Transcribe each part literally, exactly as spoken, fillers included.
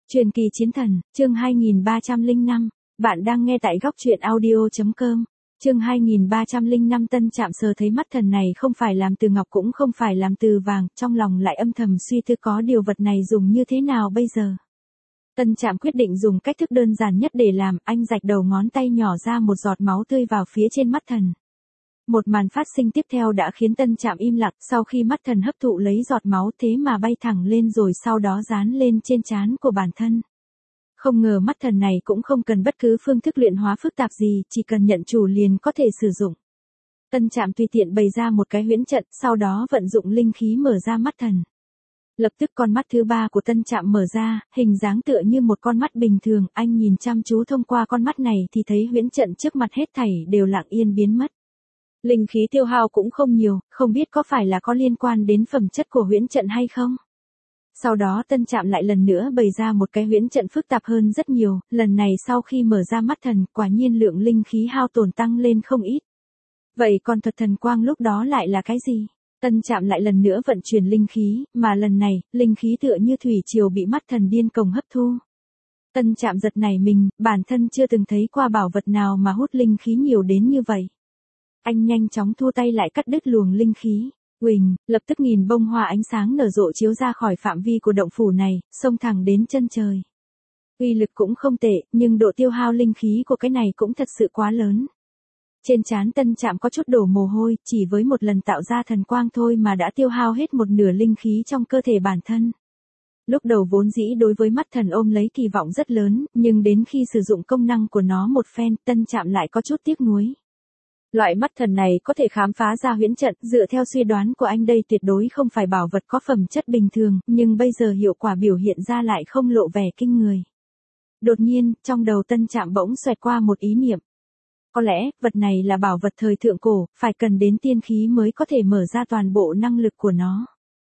Truyền kỳ chiến thần, chương hai nghìn ba trăm lẻ năm, bạn đang nghe tại góc truyện audio chấm com. Chương hai nghìn ba trăm lẻ năm Tân Trạm sờ thấy mắt thần này không phải làm từ ngọc cũng không phải làm từ vàng, trong lòng lại âm thầm suy tư có điều vật này dùng như thế nào bây giờ. Tân Trạm quyết định dùng cách thức đơn giản nhất để làm, anh rạch đầu ngón tay nhỏ ra một giọt máu tươi vào phía trên mắt thần. Một màn phát sinh tiếp theo đã khiến Tân Trạm im lặng, sau khi mắt thần hấp thụ lấy giọt máu thế mà bay thẳng lên rồi sau đó dán lên trên trán của bản thân. Không ngờ mắt thần này cũng không cần bất cứ phương thức luyện hóa phức tạp gì, chỉ cần nhận chủ liền có thể sử dụng. Tân Trạm tùy tiện bày ra một cái huyễn trận, sau đó vận dụng linh khí mở ra mắt thần. Lập tức con mắt thứ ba của Tân Trạm mở ra, hình dáng tựa như một con mắt bình thường, anh nhìn chăm chú thông qua con mắt này thì thấy huyễn trận trước mặt hết thảy đều lặng yên biến mất. Linh khí tiêu hao cũng không nhiều, không biết có phải là có liên quan đến phẩm chất của huyễn trận hay không. Sau đó Tân Trạm lại lần nữa bày ra một cái huyễn trận phức tạp hơn rất nhiều, lần này sau khi mở ra mắt thần, quả nhiên lượng linh khí hao tổn tăng lên không ít. Vậy còn thuật thần quang lúc đó lại là cái gì? Tân Trạm lại lần nữa vận chuyển linh khí, mà lần này, linh khí tựa như thủy triều bị mắt thần điên cuồng hấp thu. Tân Trạm giật nảy mình, bản thân chưa từng thấy qua bảo vật nào mà hút linh khí nhiều đến như vậy. Anh nhanh chóng thua tay lại cắt đứt luồng linh khí. Huỳnh, lập tức nghìn bông hoa ánh sáng nở rộ chiếu ra khỏi phạm vi của động phủ này, xông thẳng đến chân trời. Uy lực cũng không tệ, nhưng độ tiêu hao linh khí của cái này cũng thật sự quá lớn. Trên trán Tân Trạm có chút đổ mồ hôi, chỉ với một lần tạo ra thần quang thôi mà đã tiêu hao hết một nửa linh khí trong cơ thể bản thân. Lúc đầu vốn dĩ đối với mắt thần ôm lấy kỳ vọng rất lớn, nhưng đến khi sử dụng công năng của nó một phen, Tân Trạm lại có chút tiếc nuối. Loại mắt thần này có thể khám phá ra huyễn trận, dựa theo suy đoán của anh đây tuyệt đối không phải bảo vật có phẩm chất bình thường, nhưng bây giờ hiệu quả biểu hiện ra lại không lộ vẻ kinh người. Đột nhiên, trong đầu Tân Trạm bỗng xoẹt qua một ý niệm. Có lẽ, vật này là bảo vật thời thượng cổ, phải cần đến tiên khí mới có thể mở ra toàn bộ năng lực của nó.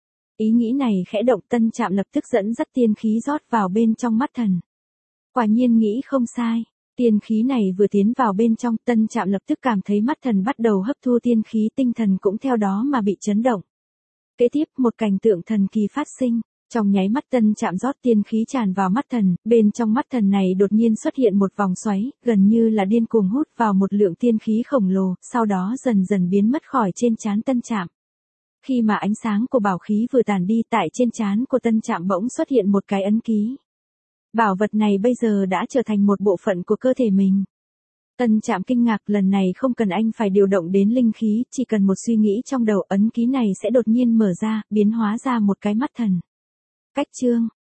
Ý nghĩ này khẽ động, Tân Trạm lập tức dẫn dắt tiên khí rót vào bên trong mắt thần. Quả nhiên nghĩ không sai. Tiên khí này vừa tiến vào bên trong, Tân Trạm lập tức cảm thấy mắt thần bắt đầu hấp thu tiên khí, tinh thần cũng theo đó mà bị chấn động. Kế tiếp, một cảnh tượng thần kỳ phát sinh, trong nháy mắt Tân Trạm rót tiên khí tràn vào mắt thần, bên trong mắt thần này đột nhiên xuất hiện một vòng xoáy, gần như là điên cuồng hút vào một lượng tiên khí khổng lồ, sau đó dần dần biến mất khỏi trên trán Tân Trạm. Khi mà ánh sáng của bảo khí vừa tàn đi, tại trên trán của Tân Trạm bỗng xuất hiện một cái ấn ký. Bảo vật này bây giờ đã trở thành một bộ phận của cơ thể mình. Tân Trạm kinh ngạc, lần này không cần anh phải điều động đến linh khí, chỉ cần một suy nghĩ trong đầu, ấn ký này sẽ đột nhiên mở ra, biến hóa ra một cái mắt thần. Cách chương,